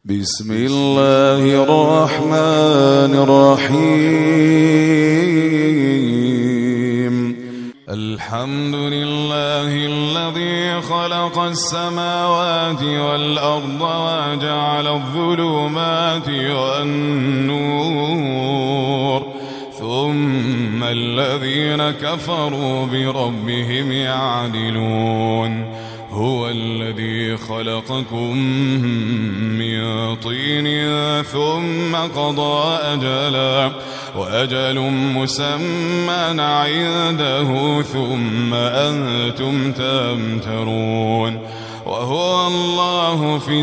بسم الله الرحمن الرحيم. الحمد لله الذي خلق السماوات والأرض وجعل الظلمات والنور ثم الذين كفروا بربهم يعدلون. هو الذي خلقكم من طين ثم قضى أجلا وأجل مسمى عنده ثم أنتم تمترون. وهو الله في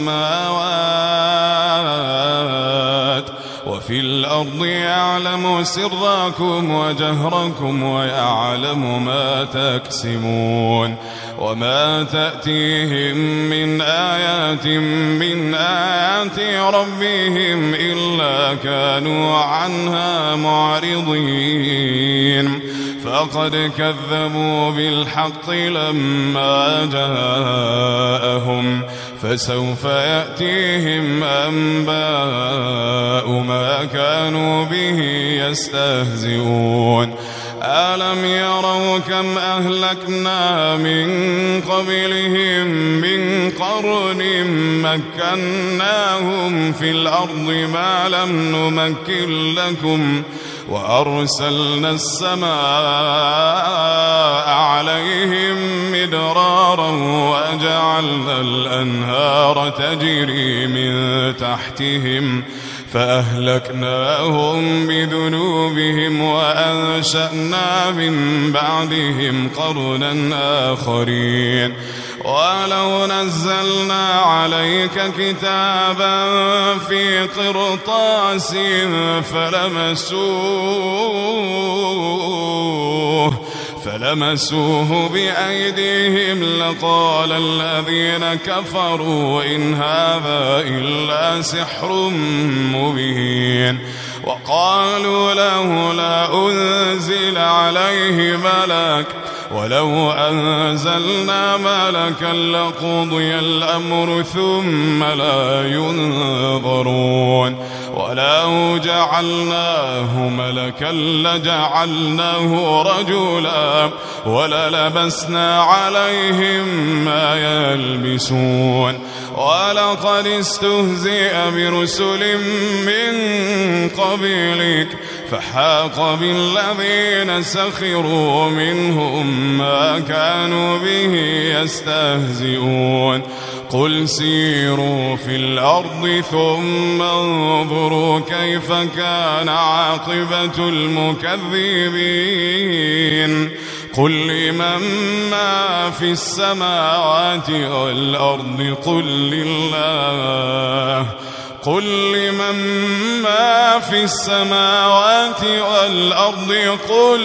السماوات وفي الأرض يعلم سركم وجهركم ويعلم ما تكسبون. وما تأتيهم من آيات من آيات ربهم إلا كانوا عنها معرضين. فقد كذبوا بالحق لما جاءهم فسوف يأتيهم أنباء ما كانوا به يستهزئون. ألم يروا كم أهلكنا من قبلهم من قرن مكناهم في الأرض ما لم نمكن لكم وأرسلنا السماء عليهم مدرارا وجعلنا الأنهار تجري من تحتهم فأهلكناهم بذنوبهم وأنشأنا من بعدهم قرنا آخرين. ولو نزلنا عليك كتابا في قرطاس فلمسوه بأيديهم لقال الذين كفروا إن هذا إلا سحر مبين. وقالوا لولا أنزل عليه ملك ولو أنزلنا ملكا لقضي الأمر ثم لا ينظرون. ولو جعلناه ملكا لجعلناه رجلا وللبسنا عليهم ما يلبسون. ولقد استهزئ برسل من قبلك فحاق بالذين سخروا منهم ما كانوا به يستهزئون. قل سيروا في الأرض ثم انظروا كيف كان عاقبة المكذبين. قل لمن ما في السماوات والأرض قل لمن ما في السماوات والأرض قل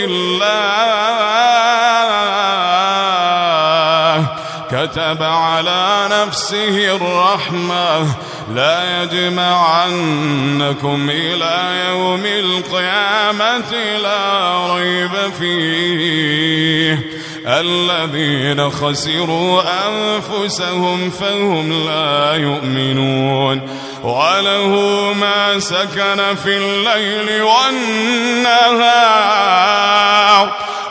لله كتب على نفسه الرحمة لا يجمعنكم إلى يوم القيامة لا ريب فيه. الذين خسروا أنفسهم فهم لا يؤمنون. وله ما سكن في الليل والنهار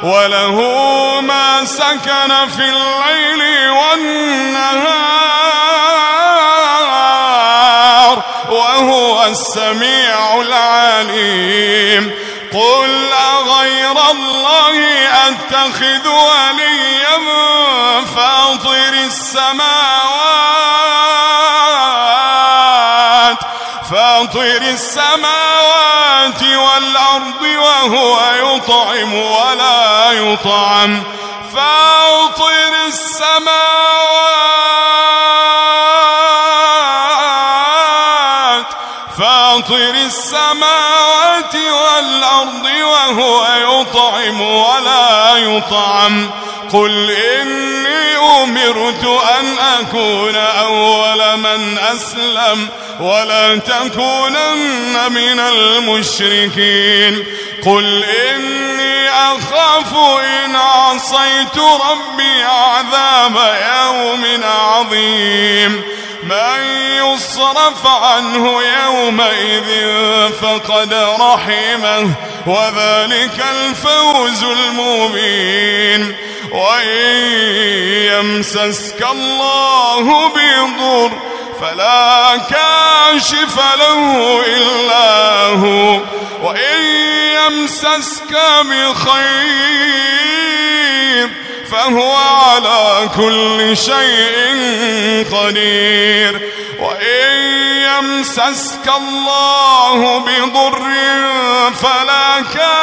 وهو السميع العليم. قل أغير الله أتخذ وليا فاطر السماوات والأرض وهو يطعم ولا يطعم فاطر السماوات والأرض وهو يطعم ولا يطعم. قل إني أمرت أن أكون أول من أسلم ولا تكونن من المشركين. قل إني أخاف إن عصيت ربي عذاب يوم عظيم. من يصرف عنه يومئذ فقد رحمه وذلك الفوز المبين. وإن يمسسك الله بضر فلا كاشف له إلا هو وإن يمسسك بخير فهو على كل شيء قدير. وإن يمسسك الله بضر فلا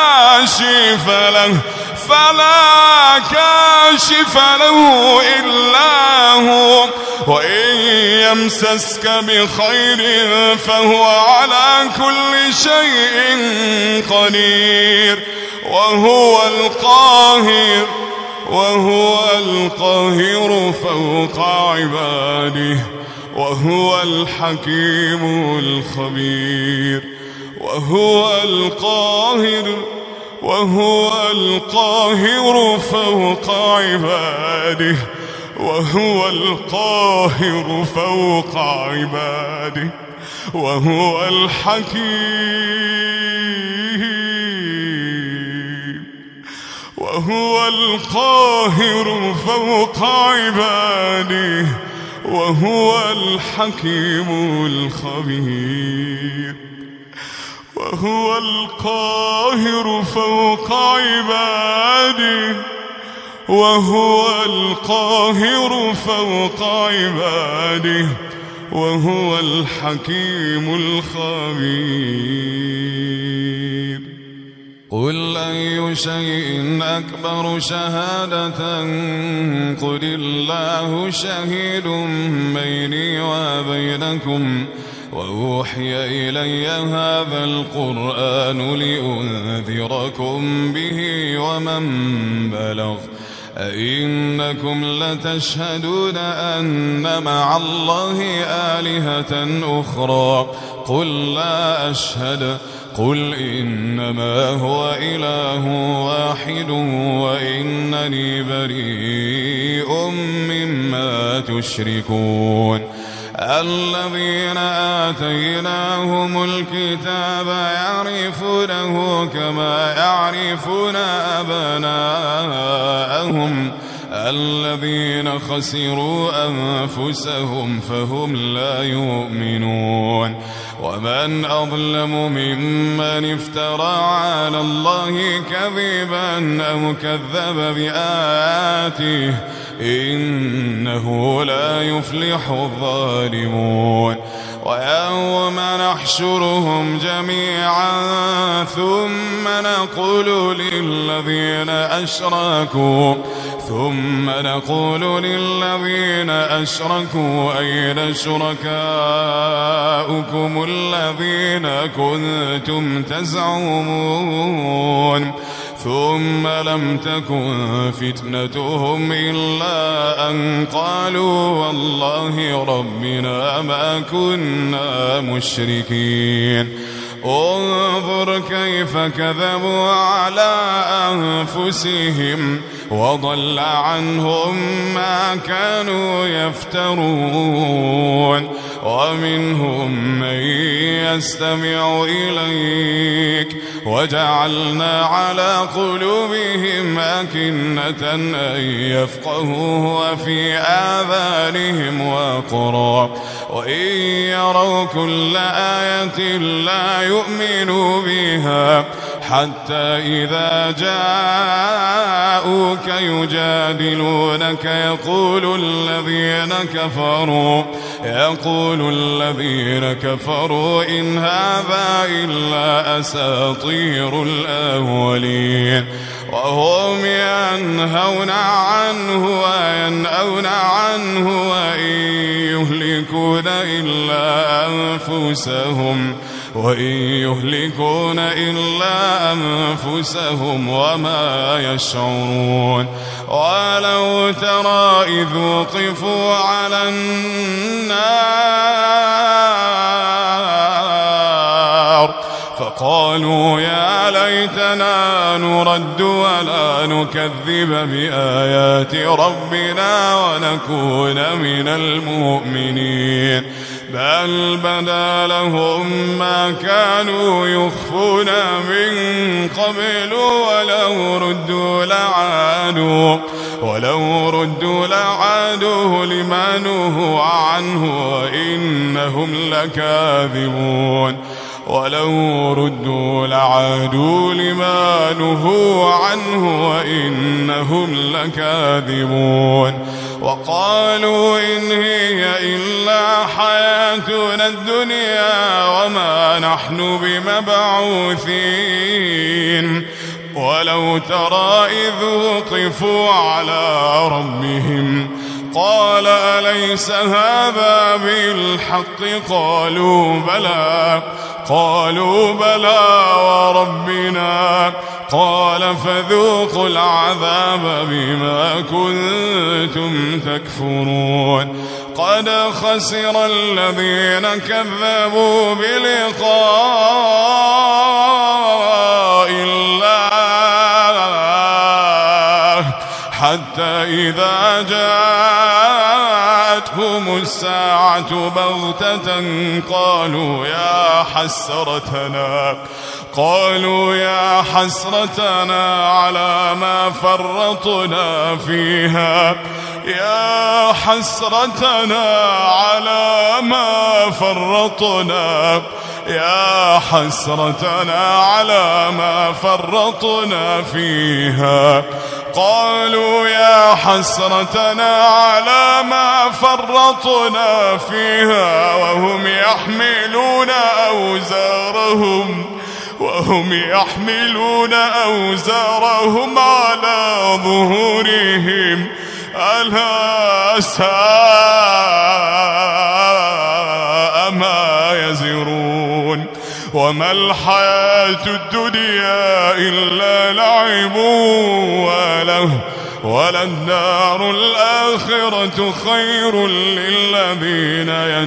كاشف له إلا هو وإن يمسسك بخير فهو على كل شيء قدير. وهو القاهر فوق عباده وهو الحكيم الخبير. وهو القاهر فوق عباده وهو القاهر فوق عباده وهو القاهر فوق عباده وهو الحكيم الخبير. وهو القاهر فوق عباده وهو القاهر فوق عباده وهو الحكيم الخبير. قل أي شيء أكبر شهادة قل الله شهيد بيني وبينكم وأوحي إلي هذا القرآن لأنذركم به ومن بلغ أئنكم لتشهدون أن مع الله آلهة أخرى قل لا أشهد قل إنما هو إله واحد وإنني بريء مما تشركون. الذين آتيناهم الكتاب يعرفونه كما يعرفون أبناءهم الذين خسروا أنفسهم فهم لا يؤمنون. ومن أظلم ممن افترى على الله كذبا أو كذب بآياته إنه لا يفلح الظالمون. ويوم نحشرهم جميعا ثم نقول للذين أشركوا أين شركاؤكم الذين كنتم تزعمون ثم لم تكن فتنتهم إلا أن قالوا والله ربنا ما كنا مشركين. انظر كيف كذبوا على أنفسهم وضل عنهم ما كانوا يفترون. ومنهم من يستمع إليك وجعلنا على قلوبهم أكنة أن يفقهوا وفي آذانهم وقرا وإن يروا كل آية لا يؤمنوا بها حتى إذا جاءوك يجادلونك يقول الذين كفروا إن هذا إلا أساطير الأولين. وهم ينهون عنه وينأون عنه وإن يهلكون إلا أنفسهم وما يشعرون. ولو ترى إذ وقفوا على النار قالوا يا ليتنا نرد ولا نكذب بآيات ربنا ونكون من المؤمنين بل بدا لهم ما كانوا يخفون من قبل ولو ردوا لعادوا لما نهوا عنه وإنهم لكاذبون ولو ردوا لعادوا لما نهوا عنه وإنهم لكاذبون وقالوا إن هي إلا حياتنا الدنيا وما نحن بمبعوثين ولو ترى إذ وقفوا على ربهم قال أليس هذا بالحق قالوا بلى وربنا قال فذوقوا العذاب بما كنتم تكفرون قد خسر الذين كذبوا بلقاء الله حتى إذا جاءتهم الساعة بغتة قالوا يا حسرتنا على ما فرطنا فيها قالوا يا حسرتنا على ما فرطنا فيها وهم يحملون أوزارهم على ظهورهم ألا ساء ما يزرون وما الحياة الدنيا إلا لعب وللدار الآخرة خير للذين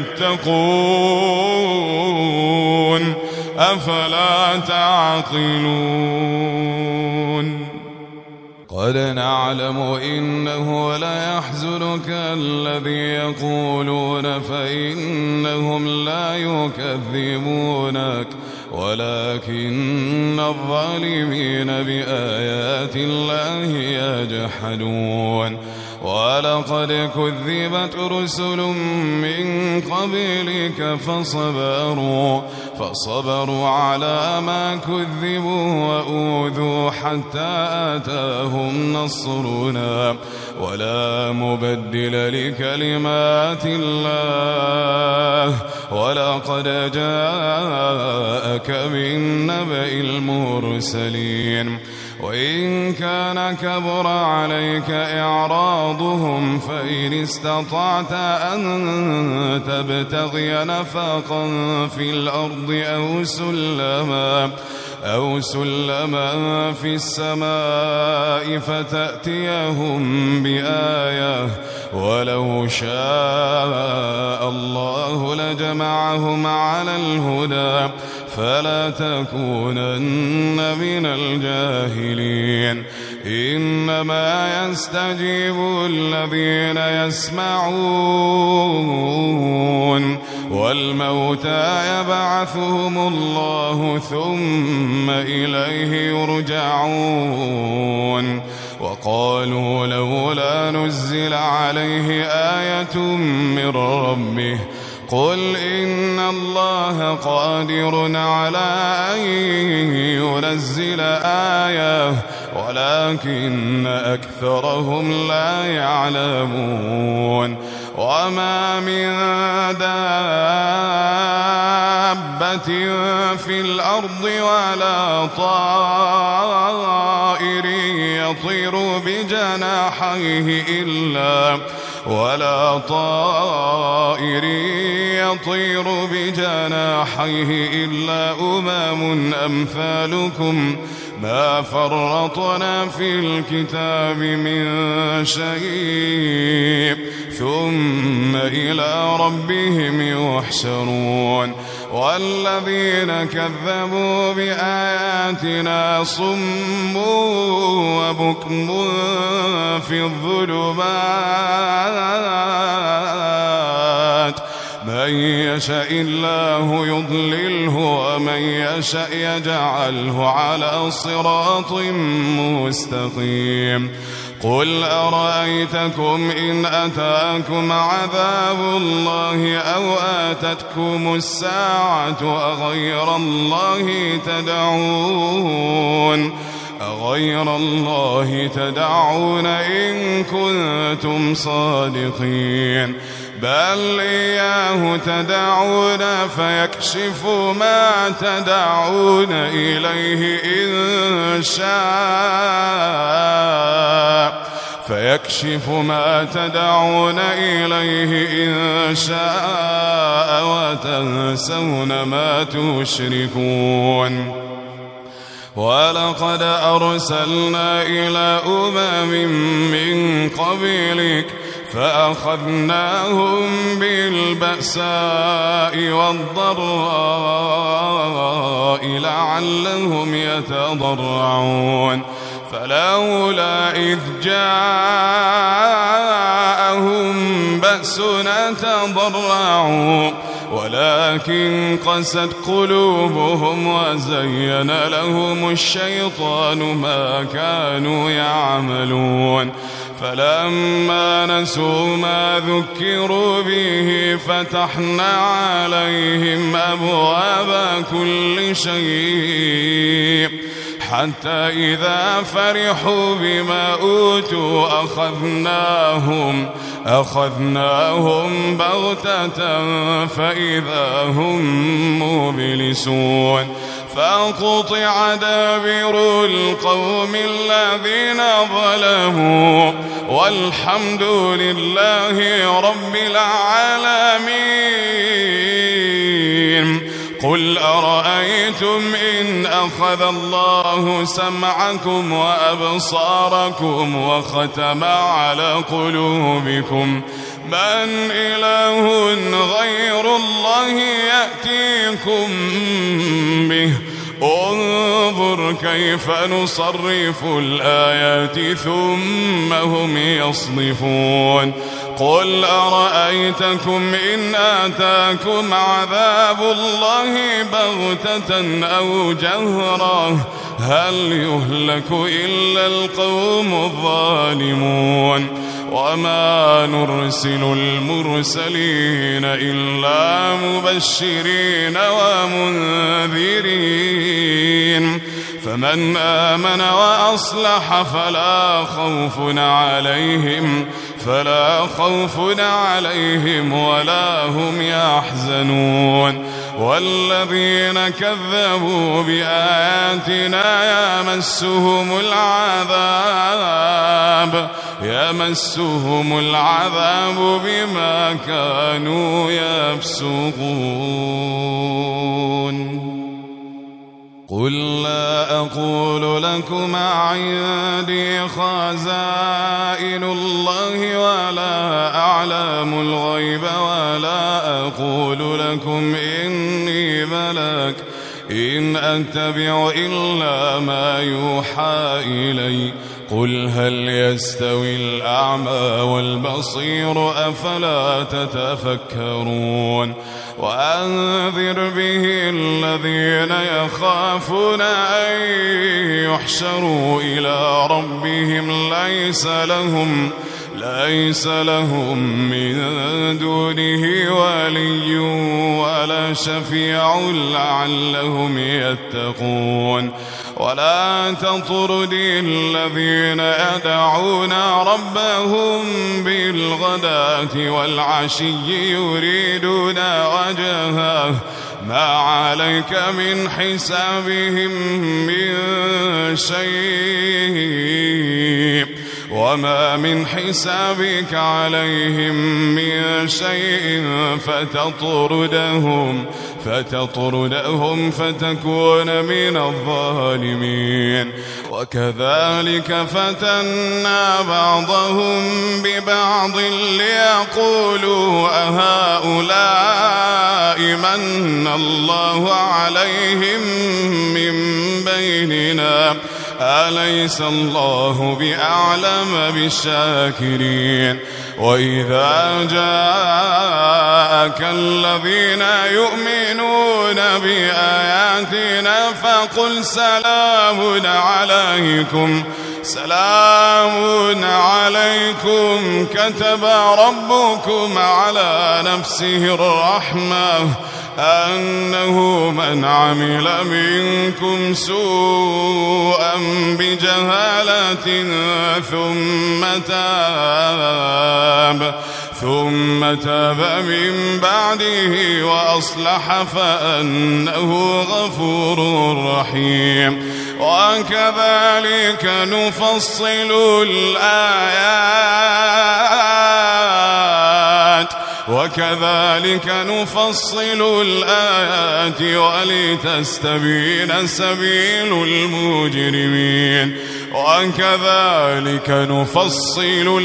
يتقون أفلا تعقلون قد نعلم إنه ليحزنك الذي يقولون فإنهم لا يكذبونك ولكن الظالمين بآيات الله يجحدون ولقد كذبت رسل من قبلك فصبروا على ما كذبوا وأوذوا حتى آتاهم نصرنا ولا مبدل لكلمات الله ولقد جاءك من نبأ المرسلين وإن كان كبر عليك إعراضهم فإن استطعت أن تبتغي نفقا في الأرض أو سلما في السماء فتأتيهم بآية ولو شاء الله لجمعهم على الهدى فلا تكونن من الجاهلين إنما يستجيب الذين يسمعون والموتى يبعثهم الله ثم إليه يرجعون وقالوا لولا نزل عليه آية من ربه قل إن الله قادر على أن ينزل آية ولكن أكثرهم لا يعلمون وما من دابة في الأرض ولا طائر يطير بجناحيه إلا أمم أمثالكم ما فرطنا في الكتاب من شيء ثم إلى ربهم يحشرون والذين كذبوا بآياتنا صم وبكم في الظلمات من يشاء الله يضلله ومن يشاء يجعله على صراط مستقيم قل أرأيتكم إن أتاكم عذاب الله أو آتتكم الساعة أغير الله تدعون إن كنتم صادقين بل إياه تدعون فيكشف ما تدعون إليه إن شاء وتنسون ما تشركون ولقد أرسلنا إلى من قبلك فأخذناهم بالبأساء والضراء لعلهم يتضرعون فلولا إذ جاءهم بأسنا تضرعوا ولكن قست قلوبهم وزين لهم الشيطان ما كانوا يعملون فلما نسوا ما ذكروا به فتحنا عليهم أبواب كل شيء حتى إذا فرحوا بما أوتوا أخذناهم بغتة فإذا هم مبلسون فقطع دابر القوم الذين ظلموا والحمد لله رب العالمين قل أرأيتم إن أخذ الله سمعكم وأبصاركم وختم على قلوبكم من إله غير الله يأتيكم به انظر كيف نصرف الآيات ثم هم يصدفون قل أرأيتكم إن آتاكم عذاب الله بغتة أو جهرة هل يهلك إلا القوم الظالمون وما نرسل المرسلين إلا مبشرين ومنذرين فمن آمن وأصلح فلا خوف عليهم ولا هم يحزنون والذين كذبوا بآياتنا يمسهم العذاب بما كانوا يفسقون قل لا أقول لكم عندي خزائن الله ولا أعلم الغيب ولا أقول لكم إني ملك إن أتبع إلا ما يوحى إلي قل هل يستوي الأعمى والبصير أفلا تتفكرون وأنذر به الذين يخافون أن يحشروا إلى ربهم ليس لهم من دونه ولي ولا شفيع لعلهم يتقون ولا تطرد الذين يدعون ربهم بالغداة والعشي يريدون وجهه ما عليك من حسابهم من شيء وما من حسابك عليهم من شيء فتطردهم فتكون من الظالمين. وكذلك فتنا بعضهم ببعض ليقولوا أهؤلاء من الله عليهم من بيننا أليس الله بأعلم بالشاكرين. وإذا جاءك الذين يؤمنون بآياتنا فقل سلام عليكم كتب ربكم على نفسه الرحمة أنه من عمل منكم سوءا بجهالة ثم تاب من بعده وأصلح فأنه غفور رحيم. وكذلك نفصل الآيات ولتستبين سبيل المجرمين. وكذلك نفصل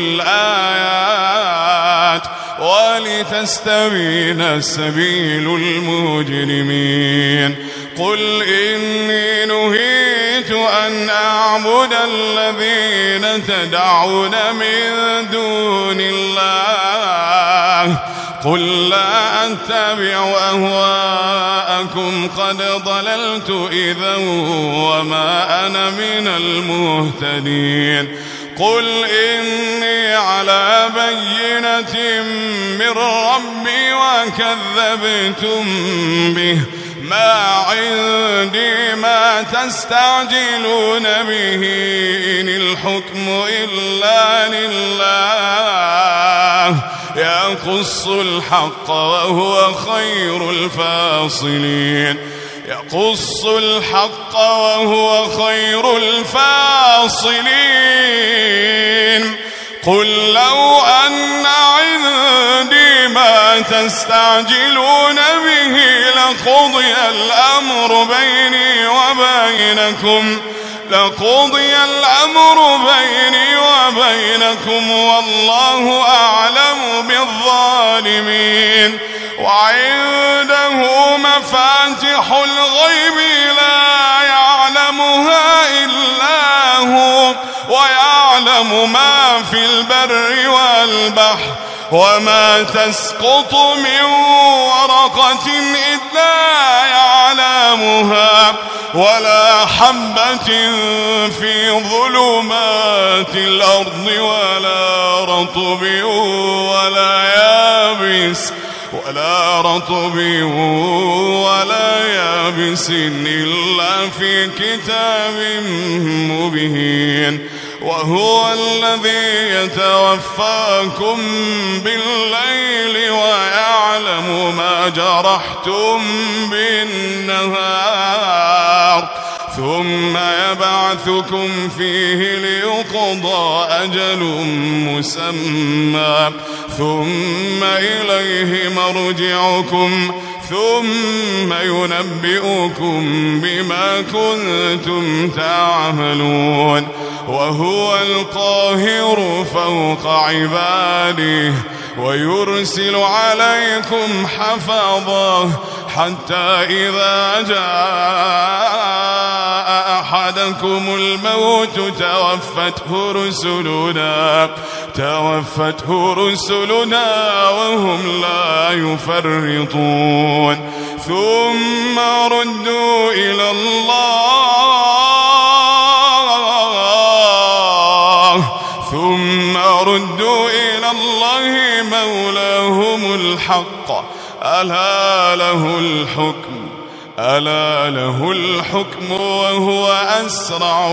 الآيات ولتستبين سبيل المجرمين. قل إني نهيت أن أعبد الذين تدعون من دون الله قل لا أتبع أهواءكم قد ضللت إذا وما أنا من المهتدين. قل إني على بينة من ربي وكذبتم به ما عندي ما تستعجلون به إن الحكم إلا لله يقص الحق وهو خير الفاصلين. قل لو أن عندي ما تستعجلون به لقضي الأمر بيني وبينكم والله أعلم بالظالمين. وعنده مفاتح الغيب لا يعلمها إلا هو ويعلم ما في البر والبحر وما تسقط من ورقة إلا يعلمها ولا حبة في ظلمات الأرض ولا رطب ولا يابس إلا في كتاب مبين. وهو الذي يتوفاكم بالليل ويعلم ما جرحتم بالنهار ثم يبعثكم فيه ليقضى أجل مسمى ثم إليه مرجعكم ثم ينبئكم بما كنتم تعملون. وهو القاهر فوق عباده ويرسل عليكم حفظه حتى إذا جاء أحدكم الموت توفته رسلنا وهم لا يفرطون. ثم ردوا إلى الله مولاهم الحق ألا له الحكم وهو أسرع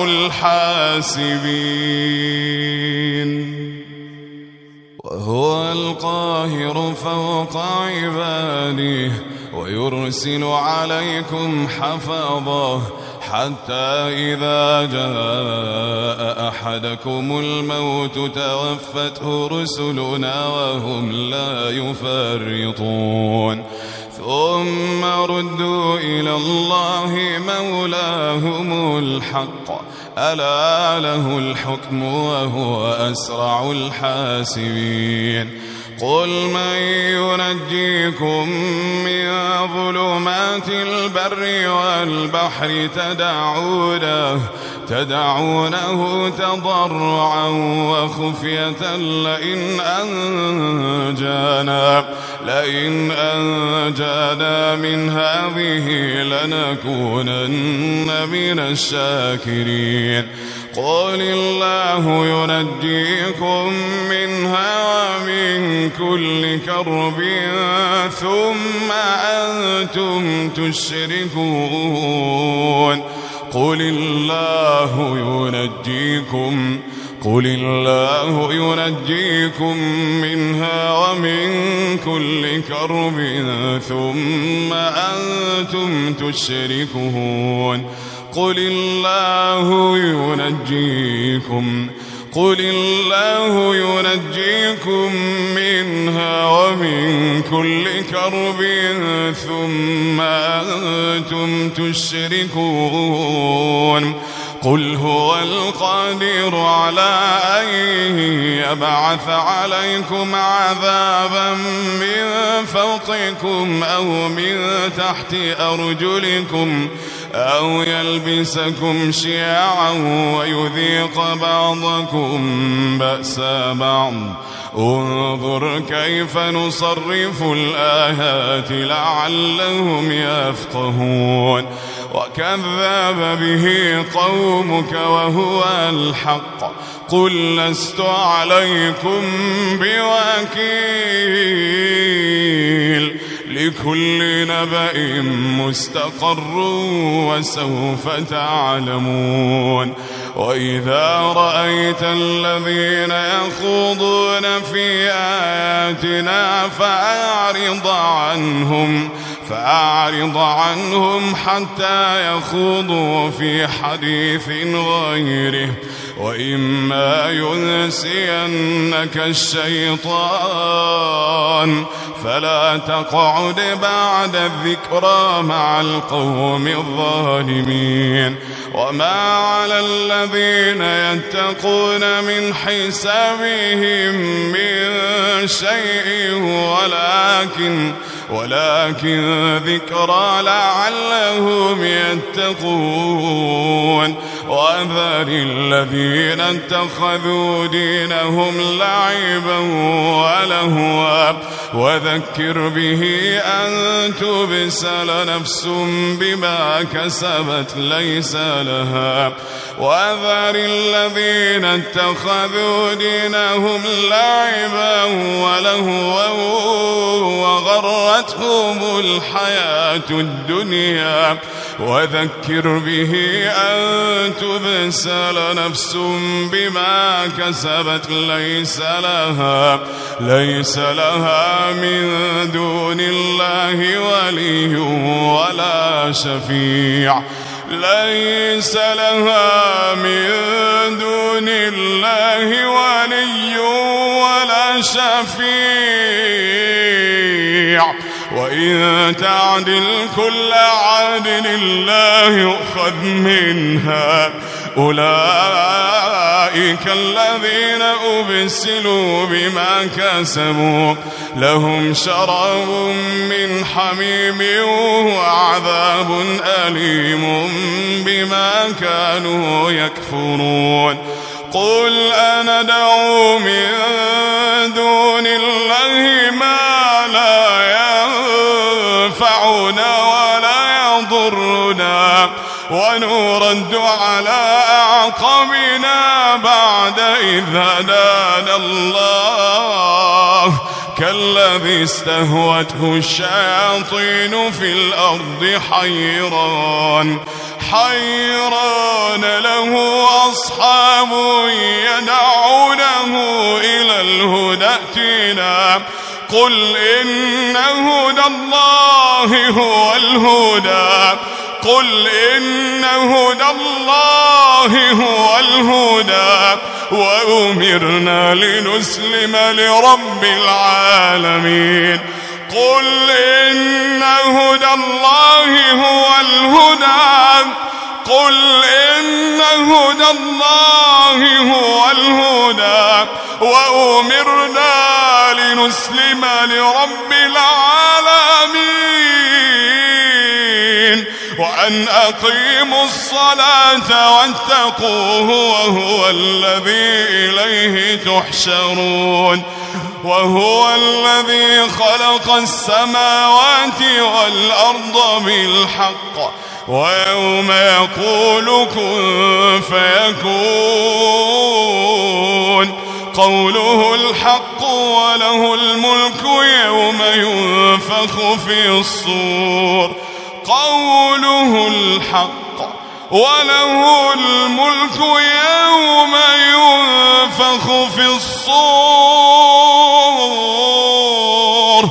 الحاسبين. وهو القاهر فوق عباده ويرسل عليكم حفظة حتى إذا جاء أحدكم الموت توفته رسلنا وهم لا يفرطون ثم ردوا إلى الله مولاهم الحق ألا له الحكم وهو أسرع الحاسبين قل من ينجيكم من ظلمات البر والبحر تدعونه تضرعا وخفية لئن أنجانا من هذه لنكونن من الشاكرين قل الله ينجيكم منها ومن كل كرب ثم أنتم تشركون قل الله ينجيكم منها ومن كل كرب ثم أنتم تشركون قل الله ينجيكم منها ومن كل كرب ثم أنتم تشركون قل هو القادر على أن يبعث عليكم عذابا من فوقكم أو من تحت أرجلكم أو يلبسكم شيعا ويذيق بعضكم بأس بعض انظر كيف نصرف الآيات لعلهم يفقهون وكذب به قومك وهو الحق قل لست عليكم بوكيل لكل نبأ مستقر وسوف تعلمون وإذا رأيت الذين يخوضون في آياتنا فأعرض عنهم حتى يخوضوا في حديث غيره وإما ينسينك الشيطان فلا تقعد بعد الذكرى مع القوم الظالمين وما على الذين يتقون من حسابهم من شيء ولكن ذكرى لعلهم يتقون وأنذر الذين اتخذوا دينهم لعبا ولهوا وذكر به أن تبسل نفس بما كسبت ليس لها وأنذر الذين اتخذوا دينهم لعبا ولهوا وغرتهم الحياة الدنيا وذكر به أن تبسل نفس بما كسبت ليس لها من دون الله ولي ولا شفيع ليس لها من دون الله ولي ولا شفيع وإن تعدل كل عدل لا يؤخذ منها أولئك الذين أبسلوا بما كسبوا لهم شراب من حميم وعذاب أليم بما كانوا يكفرون قل أندعو من دون الله ما لا ينفعنا ولا يضرنا ونرد على أعقابنا بعد إذ هدانا الله كالذي استهوته الشياطين في الأرض حيران له أصحاب يدعونه إلى الهدى ائتنا قل إن هدى الله هو الهدى قل إن هدى الله هو الهدى وأمرنا لنسلم لرب العالمين قل إن هدى الله هو الهدى قل إن هدى الله هو الهدى وأمرنا لنسلم لرب العالمين وأن أقيموا الصلاة واتقوه وهو الذي إليه تحشرون وهو الذي خلق السماوات والأرض بالحق ويوم يقول كن فيكون قوله الحق وله الملك يوم ينفخ في الصور قوله الحق وله الملك يوم ينفخ في الصور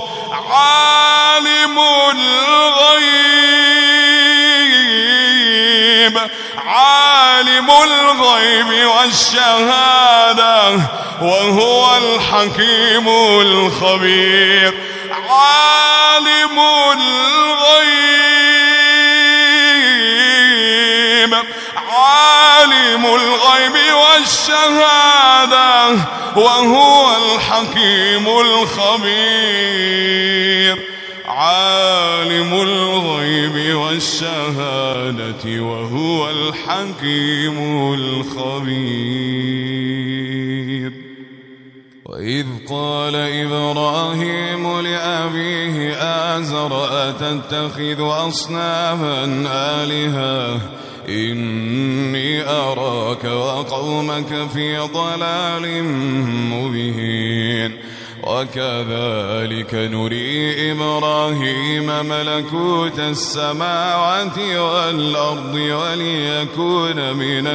عالم الغيب والشهادة وهو الحكيم الخبير عالم الغيب والشهادة وهو الحكيم الخبير عالم الغيب والشهادة وهو الحكيم الخبير وإذ قال إبراهيم لأبيه آزر أتتخذ أصناما آلهة إني أراك وقومك في ضلال مبين وكذلك نري إبراهيم ملكوت السماوات والأرض وليكون من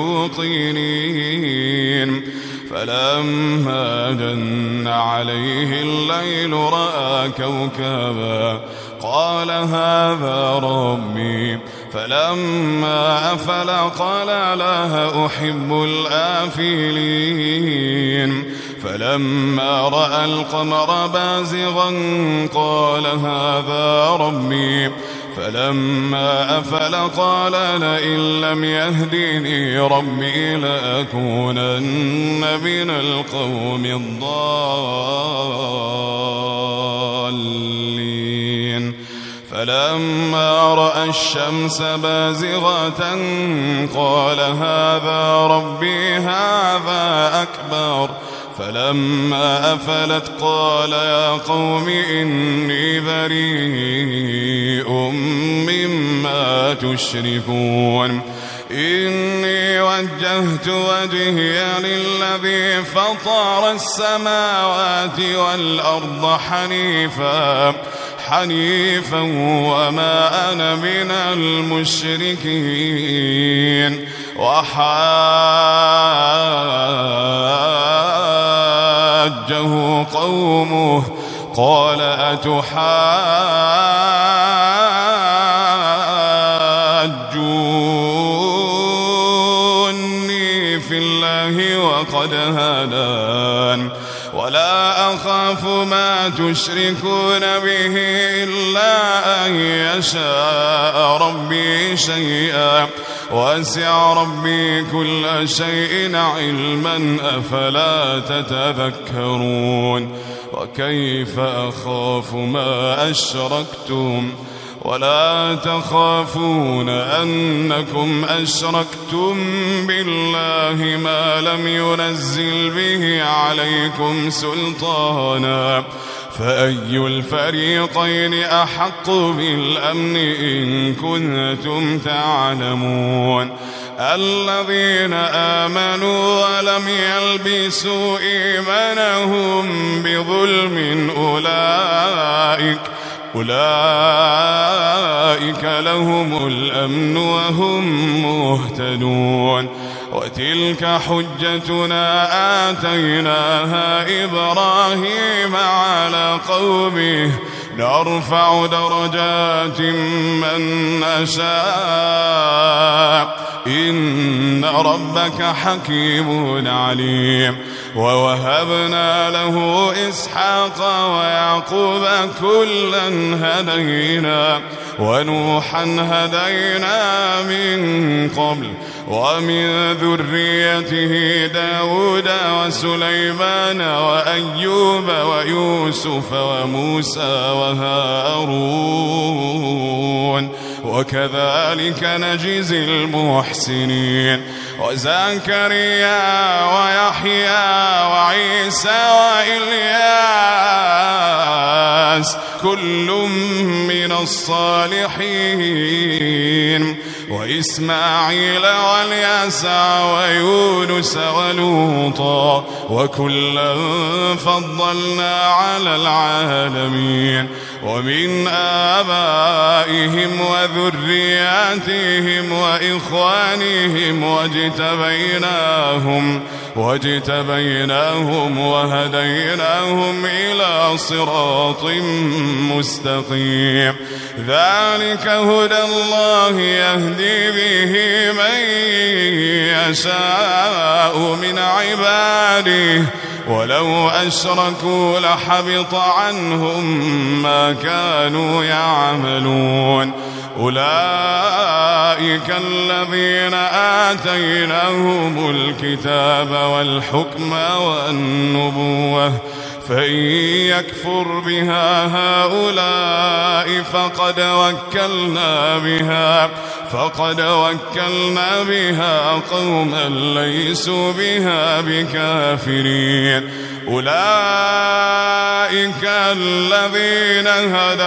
الموقنين فلما جن عليه الليل رأى كوكبا قال هذا ربي فلما أفل قال لا أحب الآفلين فلما رأى القمر بازغا قال هذا ربي فلما أفل قال لئن لم يهدني ربي لأكونن من القوم الضالين فلما رأى الشمس بازغة قال هذا ربي هذا أكبر فلما أفلت قال يا قوم إني بريء مما تشركون إني وجهت وجهي للذي فطر السماوات والأرض حنيفا وما أنا من المشركين وحاجه قومه قال أتحاجوني في الله وقد هدان ولا أخاف ما تشركون به إلا أن يشاء ربي شيئا وسع ربي كل شيء علما أفلا تتذكرون وكيف أخاف ما أشركتم ولا تخافون أنكم أشركتم بالله ما لم ينزل به عليكم سلطانا فأي الفريقين أحق بالأمن إن كنتم تعلمون الذين آمنوا ولم يلبسوا إيمانهم بظلم أولئك لهم الأمن وهم مهتدون وتلك حجتنا آتيناها إبراهيم على قومه نرفع درجات من نشاء إن ربك حكيم عليم ووهبنا له إسحاق ويعقوب كلا هدينا ونوحا هدينا من قبل ومن ذريته داود وسليمان وأيوب ويوسف وموسى وهارون وكذلك نجزي المحسنين وزكريا ويحيى وعيسى وإلياس كل من الصالحين وإسماعيل واليسع ويونس ولوطا وكلا فضلنا على العالمين ومن آبائهم وذرياتهم وإخوانهم واجتبيناهم وهديناهم إلى صراط مستقيم ذلك هدى الله يهدي به من يشاء من عباده ولو أشركوا لحبط عنهم ما كانوا يعملون أولئك الذين آتيناهم الكتاب والحكم والنبوة فإن يكفر بها هؤلاء فقد وكلنا بها قوما ليسوا بها بكافرين أولئك الذين هدى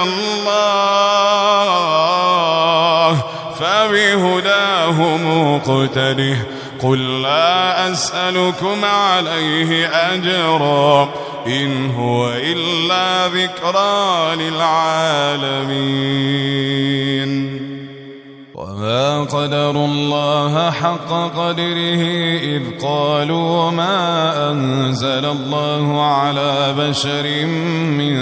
الله فبهداه مقتده قل لا أسألكم عليه أجرا إن هو إلا ذكرى للعالمين وما قدروا الله حق قدره إذ قالوا ما أنزل الله على بشر من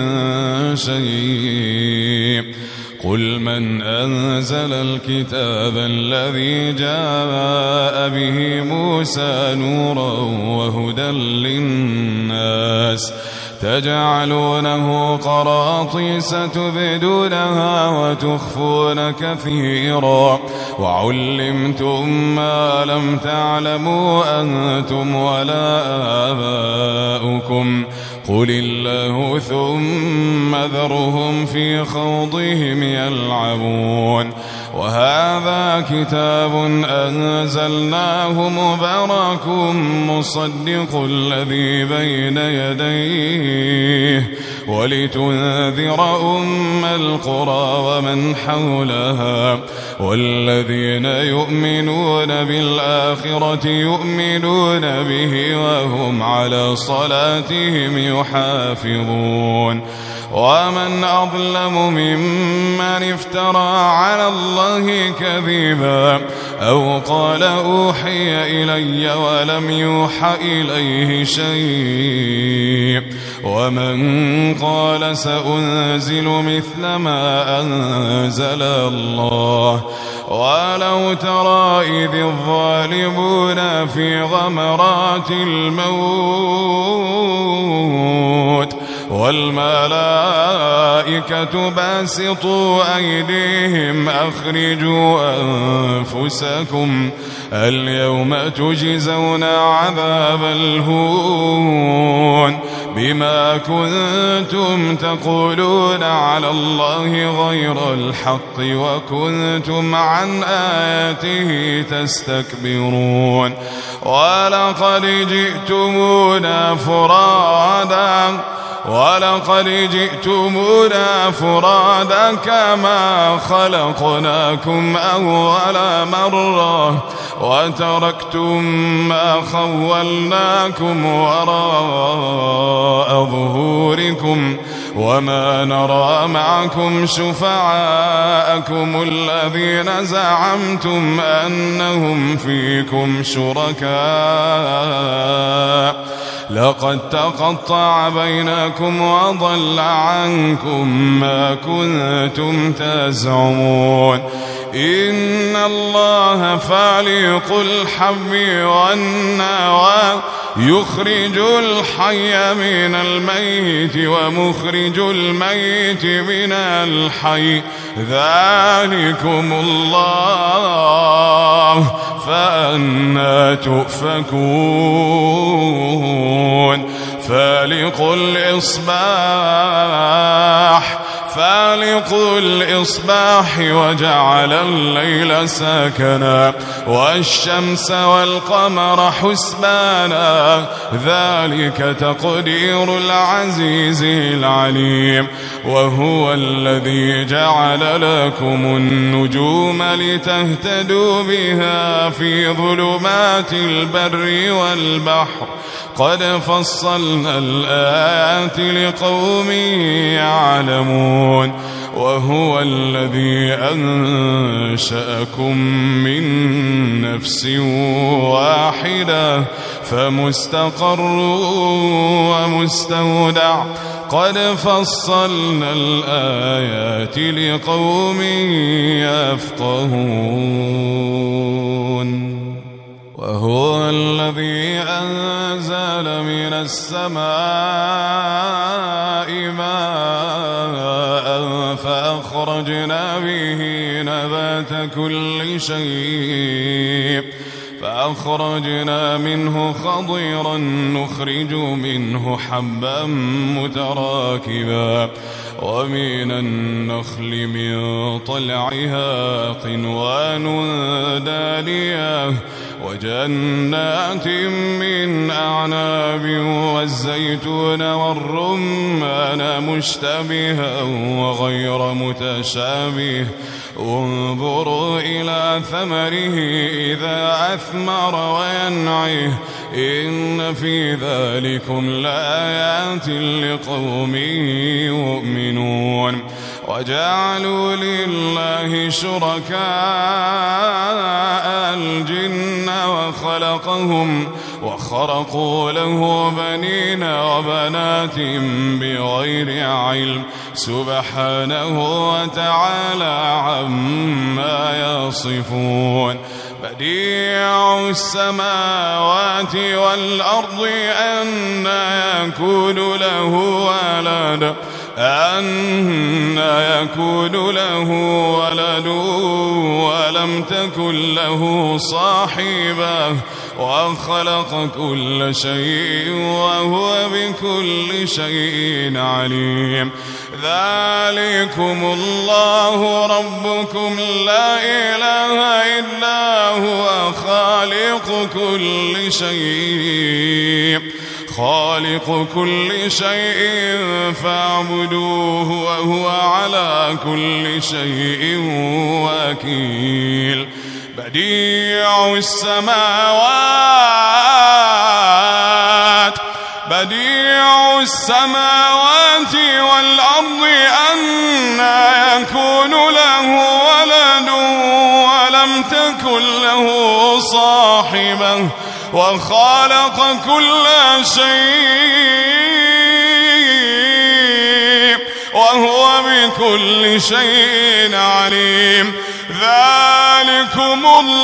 شيء قل من أنزل الكتاب الذي جاء به موسى نورا وهدى للناس تجعلونه قراطيس تبدونها وتخفون كثيرا وعلمتم ما لم تعلموا أنتم ولا آباؤكم قل الله ثم ذرهم في خوضهم يلعبون وهذا كتاب أنزلناه مبارك مصدق الذي بين يديه ولتنذر أم القرى ومن حولها والذين يؤمنون بالآخرة يؤمنون به وهم على صلاتهم يحافظون ومن أظلم ممن افترى على الله كذبا أو قال أوحي إلي ولم يوحى إليه شيء ومن قال سأنزل مثل ما أنزل الله ولو ترى إذ الظالمون في غمرات الموت والملائكة باسطوا أيديهم أخرجوا أنفسكم اليوم تجزون عذاب الهون بما كنتم تقولون على الله غير الحق وكنتم عن آياته تستكبرون ولقد جئتمونا فرادا كما خلقناكم أول مرة وتركتم ما خولناكم وراء ظهوركم وما نرى معكم شفعاءكم الذين زعمتم أنهم فيكم شركاء لقد تقطع بينكم وضل عنكم ما كنتم تزعمون إن الله فالق الحب والنوى يخرج الحي من الميت ومخرج الميت من الحي ذلكم الله فأنى تؤفكون فالق الإصباح وجعل الليل سكنا والشمس والقمر حسبانا ذلك تقدير العزيز العليم وهو الذي جعل لكم النجوم لتهتدوا بها في ظلمات البر والبحر قد فصلنا الآيات لقوم يعلمون وهو الذي أنشأكم من نفس واحدة فمستقر ومستودع قد فصلنا الآيات لقوم يفقهون وهو الذي أنزل من السماء ماء فأخرجنا به نبات كل شيء فأخرجنا منه خضيرا نخرج منه حبا متراكبا ومن النخل من طلعها قنوان دانية وجنات من أعناب والزيتون والرمان مشتبها وغير متشابه انظروا إلى ثمره إذا أثمر وينعه إن في ذلكم لآيات لقوم يؤمنون وجعلوا لله شركاء الجن وخرقوا له بنين وبنات بغير علم سبحانه وتعالى عما يصفون بديع السماوات والأرض أنى يكون له ولد ولم تكن له صاحبة وخلق كل شيء وهو بكل شيء عليم ذلكم الله ربكم لا إله إلا هو خالق كل شيء فاعبدوه وهو على كل شيء وكيل بديع السماوات والأرض أنى يكون له ولد ولم تكن له صاحبة وخلق كل شيء وهو بكل شيء عليم ذلكم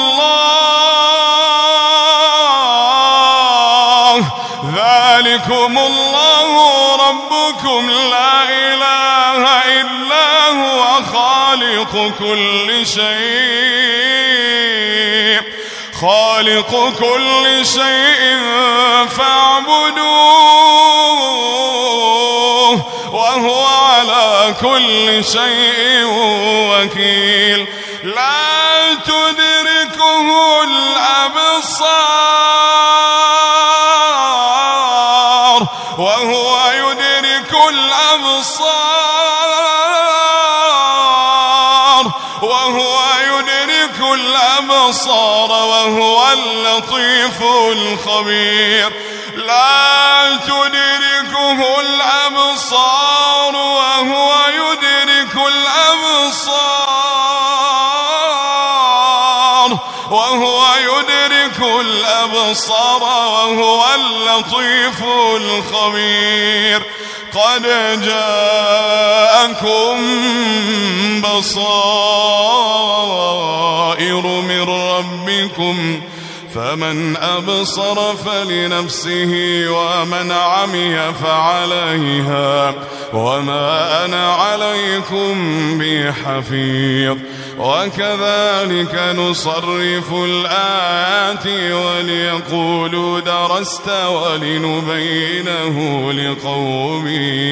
الله ربكم لا إله إلا هو خالق كل شيء فاعبدوه وهو على كل شيء وكيل لا تدركه الأبصار وهو يدرك الأبصار وهو اللطيف الخبير لا تدركه الأبصار وهو يدرك الأبصار وهو اللطيف الخبير. قد جاءكم بصائر من ربكم فمن أبصر فلنفسه ومن عمي فعليها وما أنا عليكم بحفيظ. وكذلك نصرف الآيات وليقولوا درست ولنبينه لقوم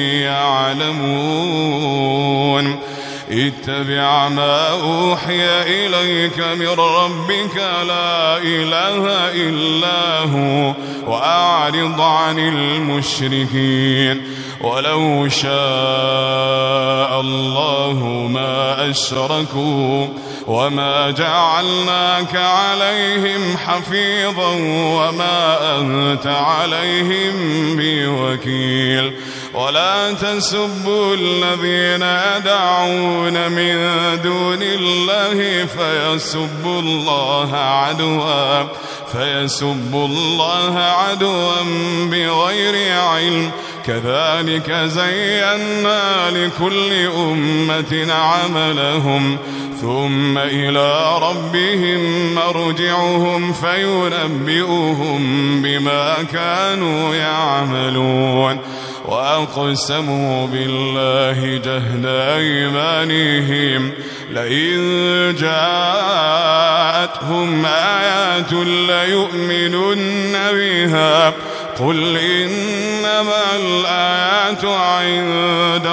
يعلمون. اتبع ما أوحي إليك من ربك لا إله إلا هو وأعرض عن المشركين. ولو شاء الله ما أشركوا وما جعلناك عليهم حفيظا وما أنت عليهم بوكيل. ولا تسبوا الذين يدعون من دون الله فيسبوا الله عدوا بغير علم. كذلك زينا لكل أمة عملهم ثم إلى ربهم مرجعهم فينبئهم بما كانوا يعملون. وأقسموا بالله جهد أيمانهم لئن جاءتهم آيات ليؤمنن بها قل إنما الآيات عند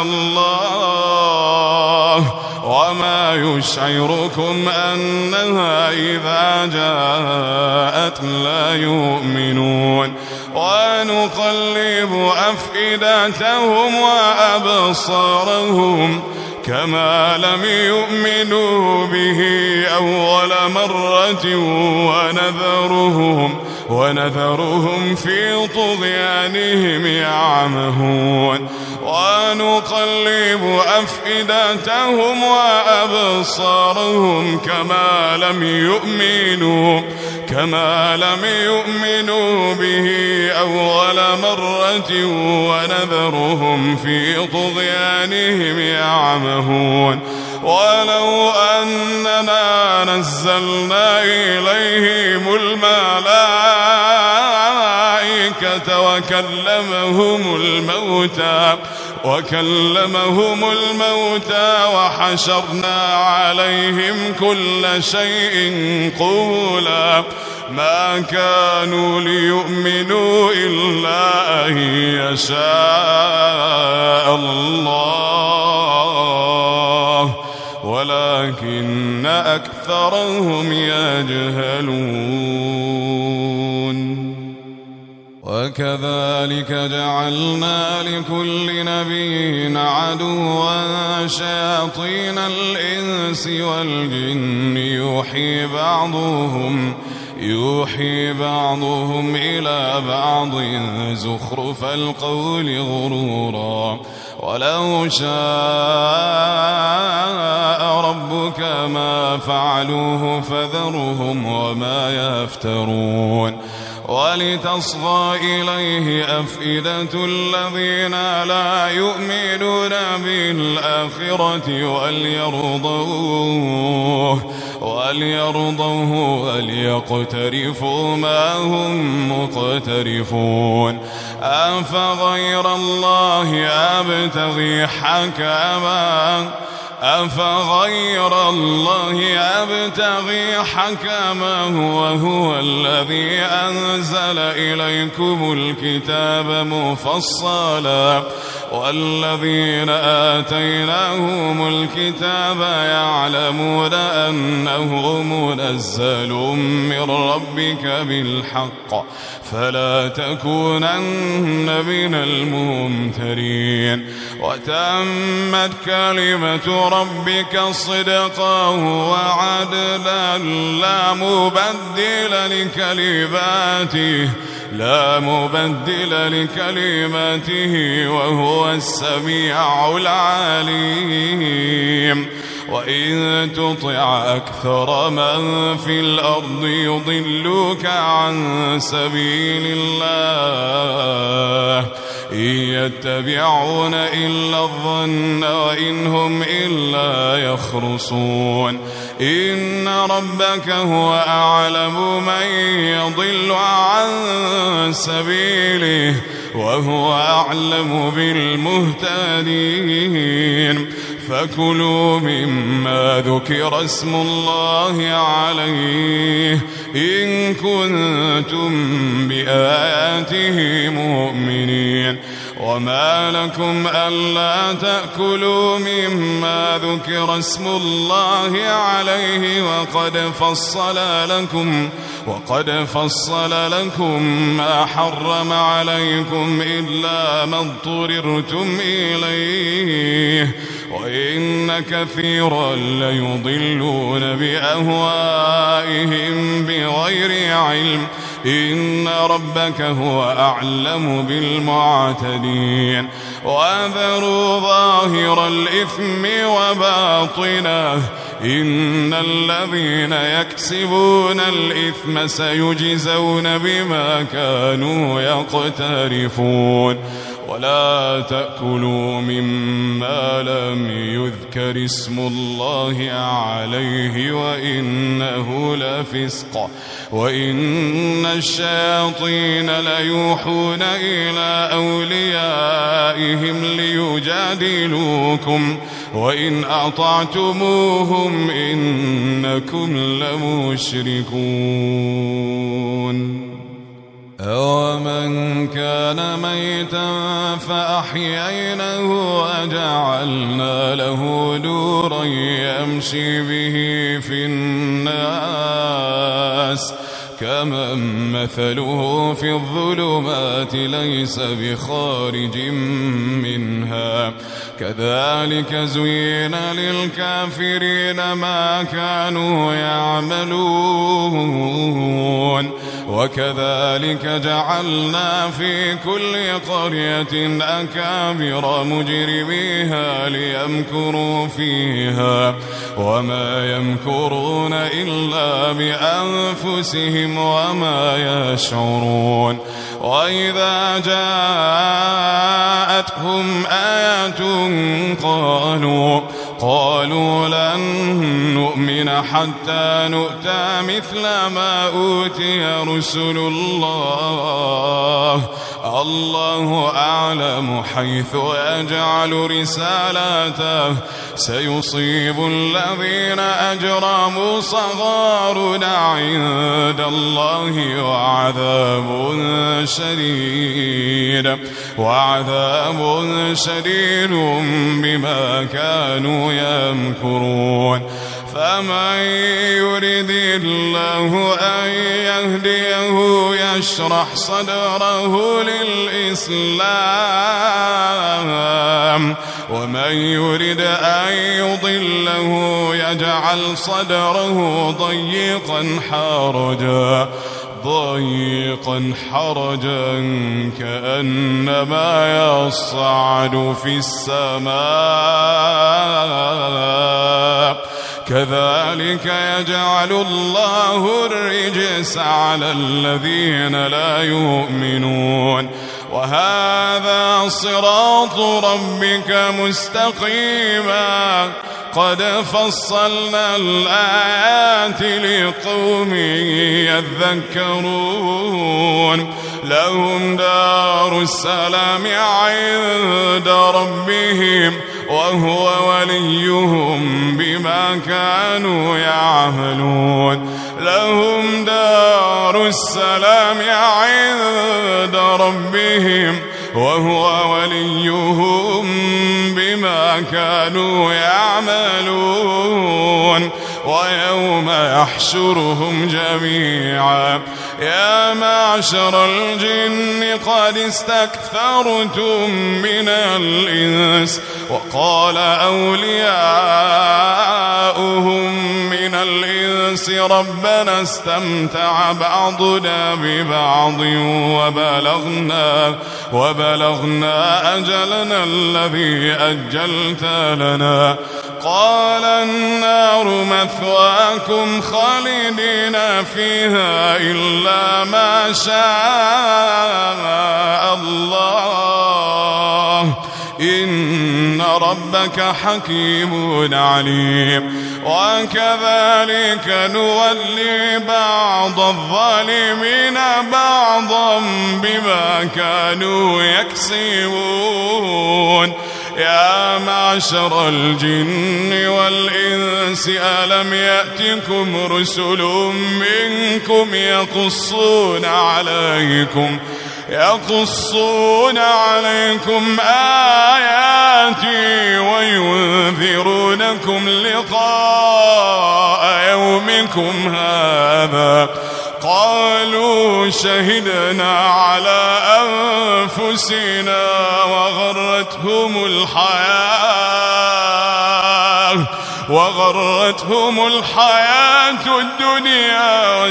الله وما يشعركم أنها إذا جاءت لا يؤمنون. ونقلب أفئدتهم وأبصارهم كما لم يؤمنوا به أول مرة ونذرهم في طغيانهم يعمهون. ونقلب أفئدتهم وأبصارهم كما لم يؤمنوا به أول مرة ونذرهم في طغيانهم يعمهون. ولو أننا نزلنا إليهم الملائكة وكلمهم الموتى وحشرنا عليهم كل شيء قبلا ما كانوا ليؤمنوا إلا أن يشاء الله ولكن أكثرهم يجهلون. وكذلك جعلنا لكل نبي عدوا شياطين الإنس والجن يوحي بعضهم إلى بعض زخرف القول غرورا ولو شاء ربك ما فعلوه فذرهم وما يفترون. ولتصغى إليه أفئدة الذين لا يؤمنون بالآخرة وليرضوه وليقترفوا ما هم مقترفون. أفغير الله أبتغي حكما وهو الذي أنزل إليكم الكتاب مفصلا والذين آتيناهم الكتاب يعلمون أنه منزل من ربك بالحق فلا تكونن من الممترين. وتمت كلمة ربك صدقا وعدلا لا مبدل لكلماته لا مبدل لكلماته وهو السميع العليم وإن تطع أكثر من في الأرض يضلوك عن سبيل الله إن يتبعون إلا الظن وإن هم إلا يخرصون إن ربك هو أعلم من يضل عن سبيله وهو أعلم بالمهتدين فكلوا مما ذكر اسم الله عليه إن كنتم بآياته مؤمنين وما لكم ألا تأكلوا مما ذكر اسم الله عليه وقد فصل لكم ما حرم عليكم إلا ما اضطررتم إليه وإن كثيرا ليضلون بأهوائهم بغير علم إن ربك هو أعلم بالمعتدين وذروا ظاهر الإثم وباطنه إن الذين يكسبون الإثم سيجزون بما كانوا يقترفون ولا تأكلوا مما لم يذكر اسم الله عليه وإنه لفسق وإن الشياطين ليوحون إلى أوليائهم ليجادلوكم وإن أطعتموهم إنكم لمشركون أومن كان ميتا فأحييناه وجعلنا له نورا يمشي به في الناس كمن مثله في الظلمات ليس بخارج منها كذلك زين للكافرين ما كانوا يعملون وكذلك جعلنا في كل قرية أكابر مجرميها ليمكروا فيها وما يمكرون إلا بأنفسهم وما يشعرون وإذا جاءتهم آية قالوا لن نؤمن حتى نؤتى مثل ما أوتي رسل الله أعلم حيث يجعل رسالاته سيصيب الذين أجرموا صغار عند الله وعذاب شديد بما كانوا يمكرون فمن يرد الله أن يهديه يشرح صدره للإسلام ومن يرد أن يضله يجعل صدره ضيقا حرجا كأنما يصعد في السماء كذلك يجعل الله الرجس على الذين لا يؤمنون وهذا صراط ربك مستقيما قد فصلنا الآيات لقوم يذكرون لهم دار السلام عند ربهم وهو وليهم بما كانوا يعملون لهم دار السلام عند ربهم وهو وليهم بما كانوا يعملون ويوم يحشرهم جميعا يا معشر الجن قد استكثرتم من الإنس. وقال أولياؤهم من الإنس ربنا استمتع بعضنا ببعض وبلغنا أجلنا الذي أجلت لنا. قال النار مثواكم خالدين فيها إلا ما شاء الله إن ربك حكيم عليم. وكذلك نولي بعض الظالمين بعضا بما كانوا يكسبون. يا معشر الجن والإنس ألم يأتكم رسل منكم يقصون عليكم آياتي وينذرونكم لقاء يومكم هذا. قالوا شهدنا على أنفسنا وغرتهم الحياة الدنيا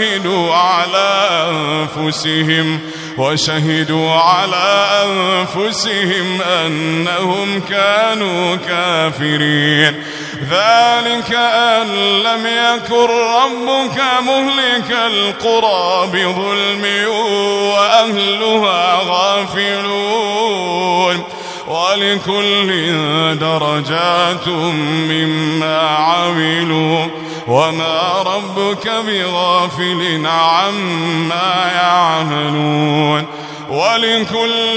وشهدوا على أنفسهم أنهم كانوا كافرين. ذلك أن لم يكن ربك مهلك القرى بظلم وأهلها غافلون. ولكل درجات مما عملوا وما ربك بغافل عما يعملون. ولكل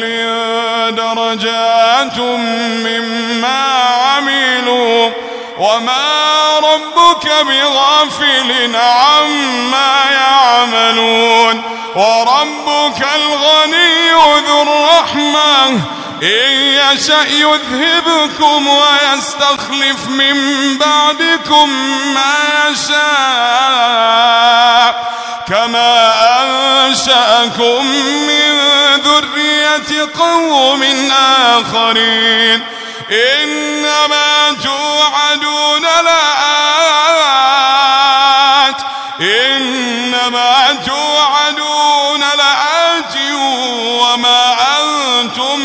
درجات مما عملوا وما ربك بغافل عما يعملون. وربك الغني ذو الرحمة إن يشأ يذهبكم ويستخلف من بعدكم ما يشاء كما أنشأكم من ذرية قوم آخرين. إنما توعدون لآت وما أنتم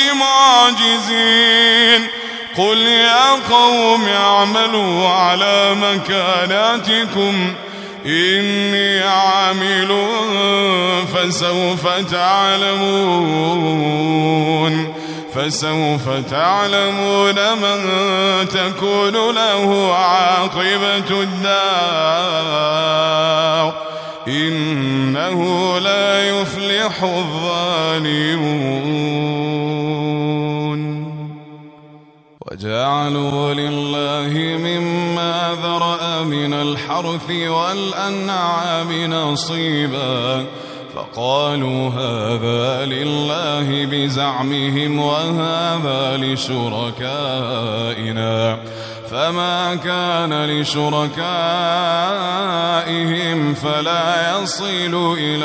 بمعجزين. قل يا قوم اعملوا على مكاناتكم إني عامل فسوف تعلمون من تكون له عاقبة الدار إنه لا يفلح الظالمون. وجعلوا لله مما ذرأ من الحرث والأنعام نصيبا فقالوا هذا لله بزعمهم وهذا لشركائنا فما كان لشركائهم فلا يصل إلى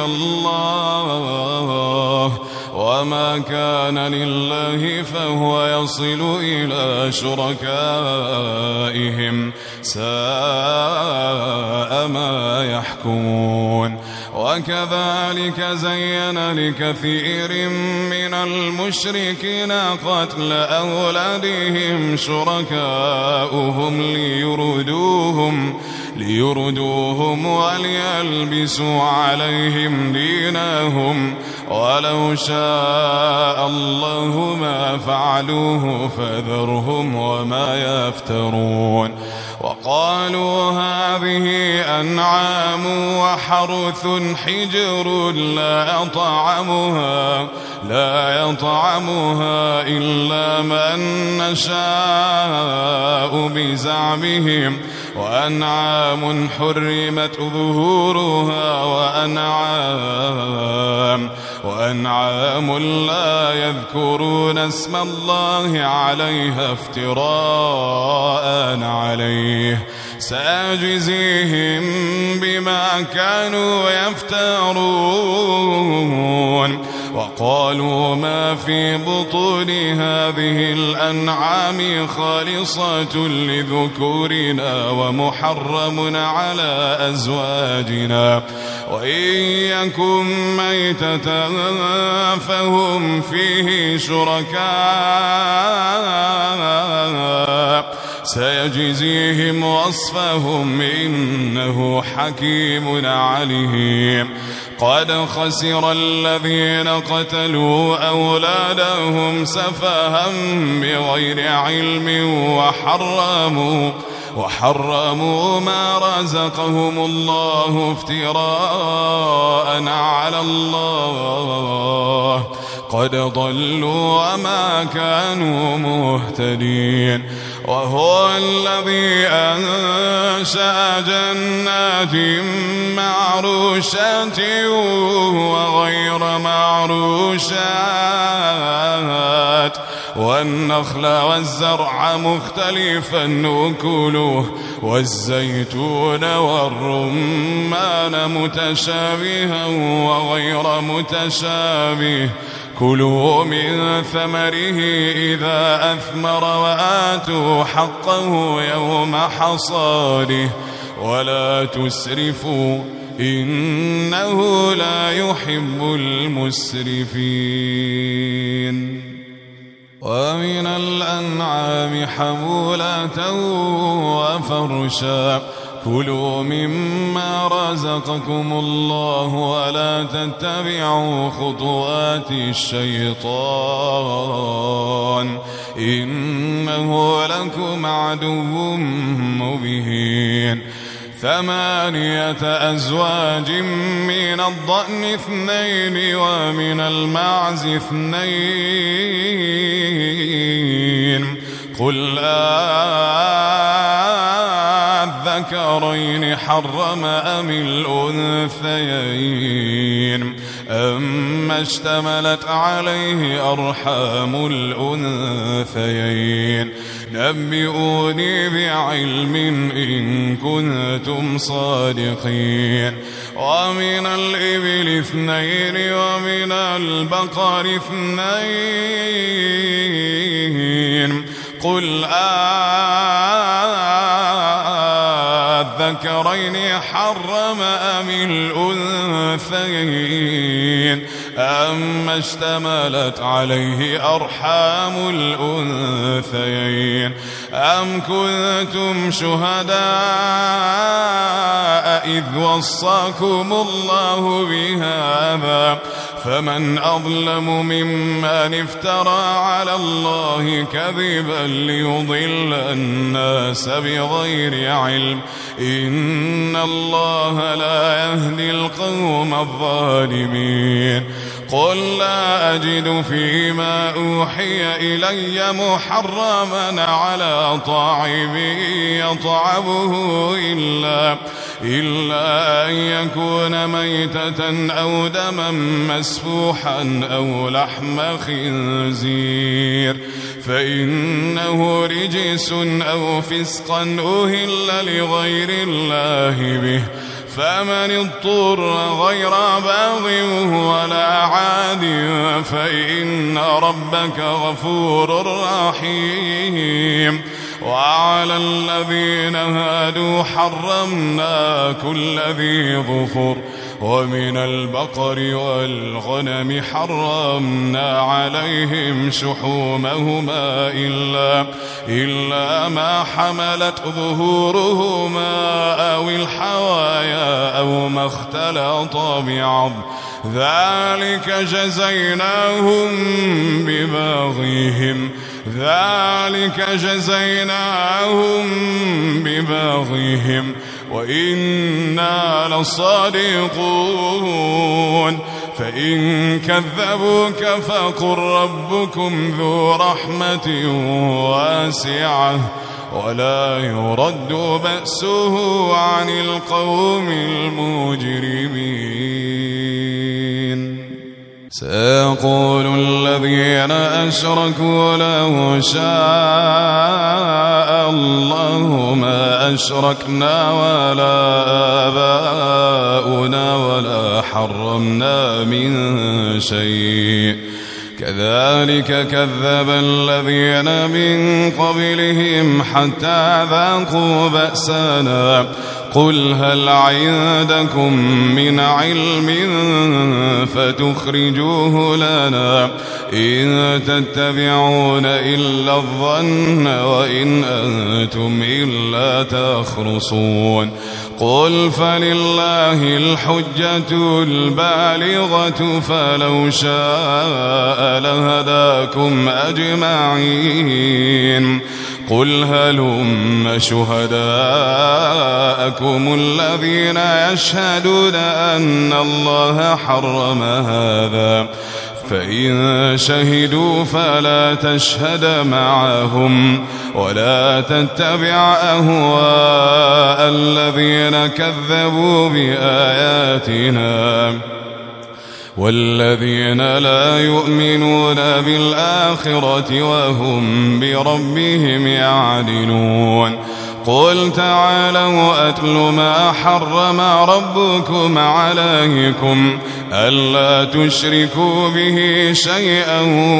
الله وما كان لله فهو يصل إلى شركائهم ساء ما يحكمون. وكذلك زين لكثير من المشركين قتل أولادهم شركاؤهم ليردوهم وليلبسوا عليهم دينهم ولو شاء الله ما فعلوه فذرهم وما يفترون. وقالوا هذه أنعام وحرث حجر لا يطعمها إلا من نشاء بزعمهم وأنعام حرمت ظهورها وأنعام لا يذكرون اسم الله عليها افتراء عليه سيجزيهم بما كانوا يفترون وقالوا ما في بطون هذه الأنعام خالصة لذكورنا ومحرم على أزواجنا وإن يكن ميتة فهم فيه شركاء سيجزيهم وصفهم إنه حكيم عليم قد خسر الذين قتلوا أولادهم سفها بغير علم وحرموا ما رزقهم الله افتراء على الله قد ضلوا وما كانوا مهتدين وهو الذي أنشأ جنات معروشات وغير معروشات والنخل والزرع مختلفا نكله والزيتون والرمان متشابها وغير متشابه كلوا من ثمره إذا أثمر وآتوا حقه يوم حصاده ولا تسرفوا إنه لا يحب المسرفين ومن الأنعام حمولة وفرشا كلوا مما رزقكم الله ولا تتبعوا خطوات الشيطان إنه لكم عدو مبين 8 أزواج من الضأن 2 ومن المعز 2 قل الذكرين حرم أم الأنثيين أما اشتملت عليه أرحام الأنثيين نبئوني بعلم إن كنتم صادقين ومن الإبل 2 ومن البقر 2 قل الذكرين حرم أم الأنثيين أما اشتملت عليه أرحام الأنثيين أم كنتم شهداء إذ وصاكم الله بهذا فمن أظلم ممن افترى على الله كذبا ليضل الناس بغير علم إن الله لا يهدي القوم الظالمين قل لا أجد فيما أوحي إلي محرما على طاعم يطعمه إلا أن يكون ميتة أو دما مسفوحا أو لحم خنزير فإنه رجس أو فسقا أهل لغير الله به فمن اضطر غير باغ ولا عاد فإن ربك غفور رحيم وعلى الذين هادوا حرمنا كل ذي ظفر ومن البقر والغنم حرمنا عليهم شحومهما إلا ما حملت ظهورهما أو الحوايا أو ما اختلط بعض ذلك جزيناهم بباغيهم وإنا لصادقون فإن كذبوك فقل ربكم ذو رحمة واسعة ولا يرد بأسه عن القوم المجرمين سيقول الذين أشركوا لو شاء الله ما أشركنا ولا آباؤنا ولا حرمنا من شيء كذلك كذب الذين من قبلهم حتى ذاقوا بأسنا قل هل عندكم من علم فتخرجوه لنا إن تتبعون إلا الظن وإن أنتم إلا تخرصون قل فلله الحجة البالغة فلو شاء لهداكم أجمعين قل هلم شهداءكم الذين يشهدون أن الله حرم هذا فإن شهدوا فلا تشهد معهم ولا تتبع أهواء الذين كذبوا بآياتنا والذين لا يؤمنون بالآخرة وهم بربهم يعدلون قل تعالوا أتل ما حرم ربكم عليكم ألا تشركوا به شيئا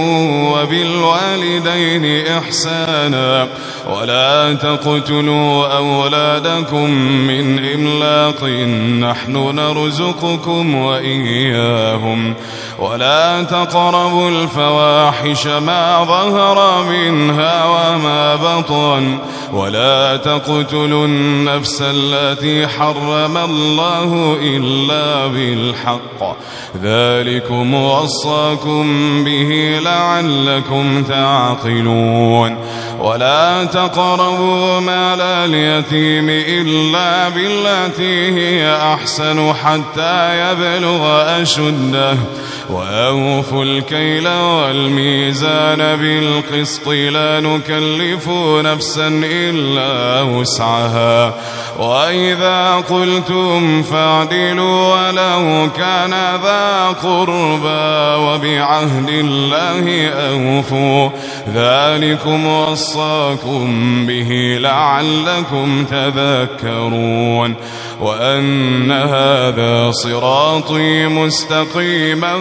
وبالوالدين إحسانا ولا تقتلوا أولادكم من إملاق نحن نرزقكم وإياهم ولا تقربوا الفواحش ما ظهر منها وما بطن ولا تقتلوا النفس التي حرم الله إلا بالحق ذلكم وصاكم به لعلكم تعقلون ولا تقربوا مال اليتيم إلا بالتي هي أحسن حتى يبلغ أشده وأوفوا الكيل والميزان بالقسط لا نكلف نفسا إلا وسعها وإذا قلتم فاعدلوا ولو كان ذا قربى وبعهد الله أوفوا ذلكم وصاكم به لعلكم تذكرون وأن هذا صراطي مستقيما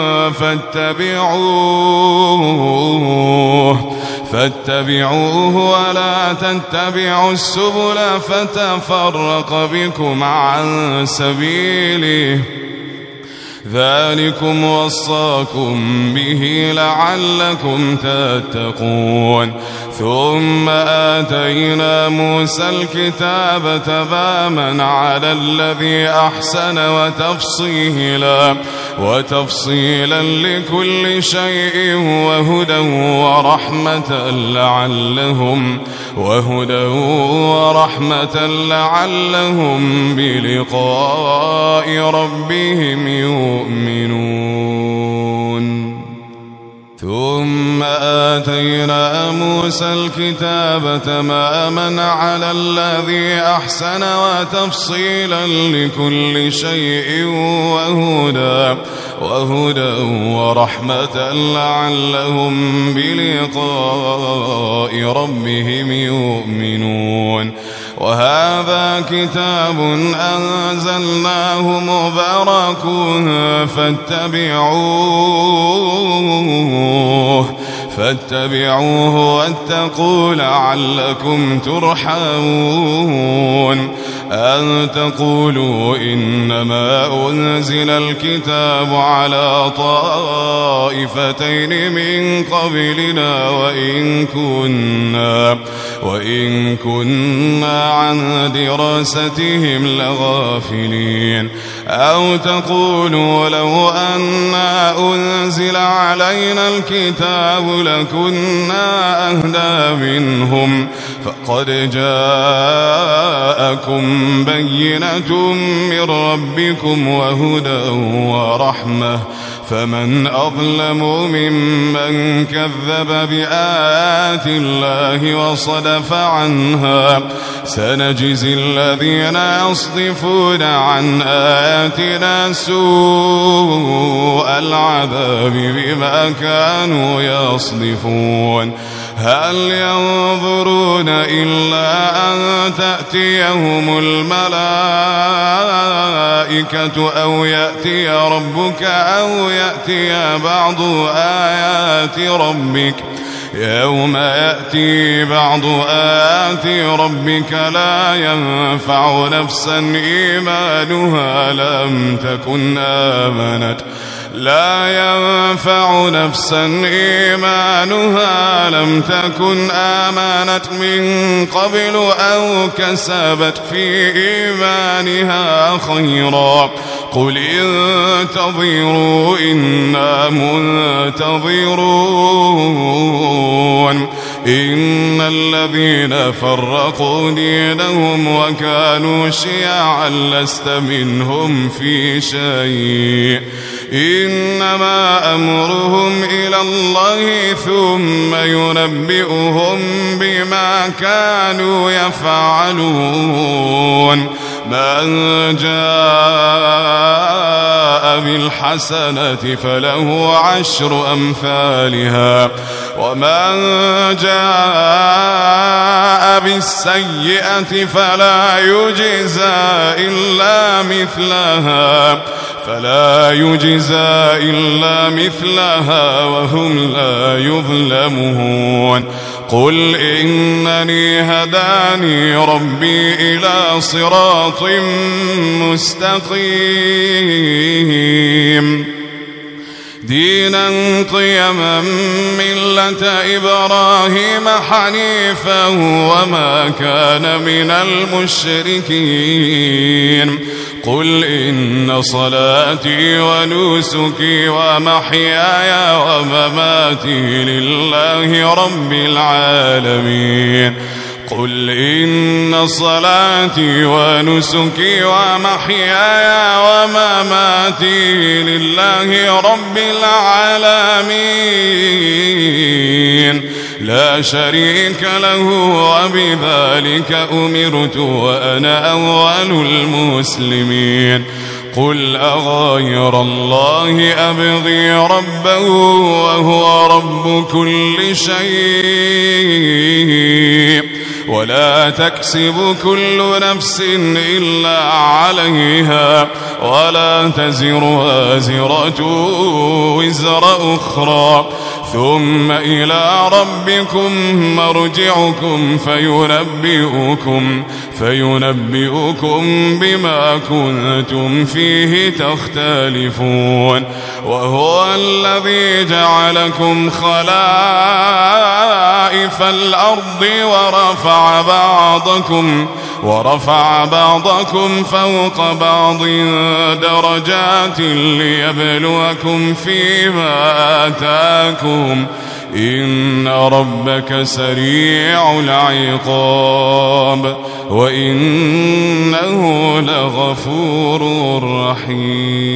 فاتبعوه ولا تتبعوا السبل فتفرق بكم عن سبيله ذلكم وصاكم به لعلكم تتقون ثم آتينا موسى الكتاب تماما على الذي أحسن وتفصيلا لكل شيء وهدى ورحمة لعلهم بلقاء ربهم يؤمنون ثم آتينا موسى الكتاب تماما على الذي أحسن وتفصيلا لكل شيء وهدى ورحمة لعلهم بلقاء ربهم يؤمنون وهذا كتاب أنزلناه مبارك فاتبعوه واتقوا لعلكم ترحمون أن تقولوا إنما أنزل الكتاب على طائفتين من قبلنا وإن كنا عن دراستهم لغافلين أو تقولوا لو أنا أنزل علينا الكتاب لكنا أهدى منهم فقد جاءكم بينة من ربكم وهدى ورحمة فمن أظلم ممن كذب بآيات الله وصدف عنها سنجزي الذين يصدفون عن آياتنا سوء العذاب بما كانوا يصدفون هل ينظرون إلا أن تأتيهم الملائكة أو يأتي ربك أو يأتي بعض آيات ربك يوم يأتي بعض آيات ربك لا ينفع نفسا إيمانها لم تكن آمنت من قبل أو كسبت في إيمانها خيرا قل انتظروا إنا منتظرون إن الذين فرقوا دينهم وكانوا شيعا لست منهم في شيء إنما أمرهم إلى الله ثم ينبئهم بما كانوا يفعلون من جاء بالحسنة فله 10 أمثالها ومن جاء بالسيئة فلا يجزى إلا مثلها وهم لا يظلمون قل إنني هداني ربي إلى صراط مستقيم دينا قيما ملة إبراهيم حنيفا وما كان من المشركين قل إن صلاتي ونسكي ومحياي ومماتي لله رب العالمين قل إن صلاتي ونسكي ومحياي ومماتي لله رب العالمين لا شريك له وبذلك أمرت وأنا أول المسلمين قل أغير الله أبغي ربا وهو رب كل شيء ولا تكسب كل نفس إلا عليها ولا تزر وازرة وزر أخرى ثم إلى ربكم مرجعكم فينبئكم بما كنتم فيه تختلفون وهو الذي جعلكم خلائف الأرض ورفع بعضكم فوق بعض درجات ليبلوكم فيما آتاكم إن ربك سريع العقاب وإنه لغفور رحيم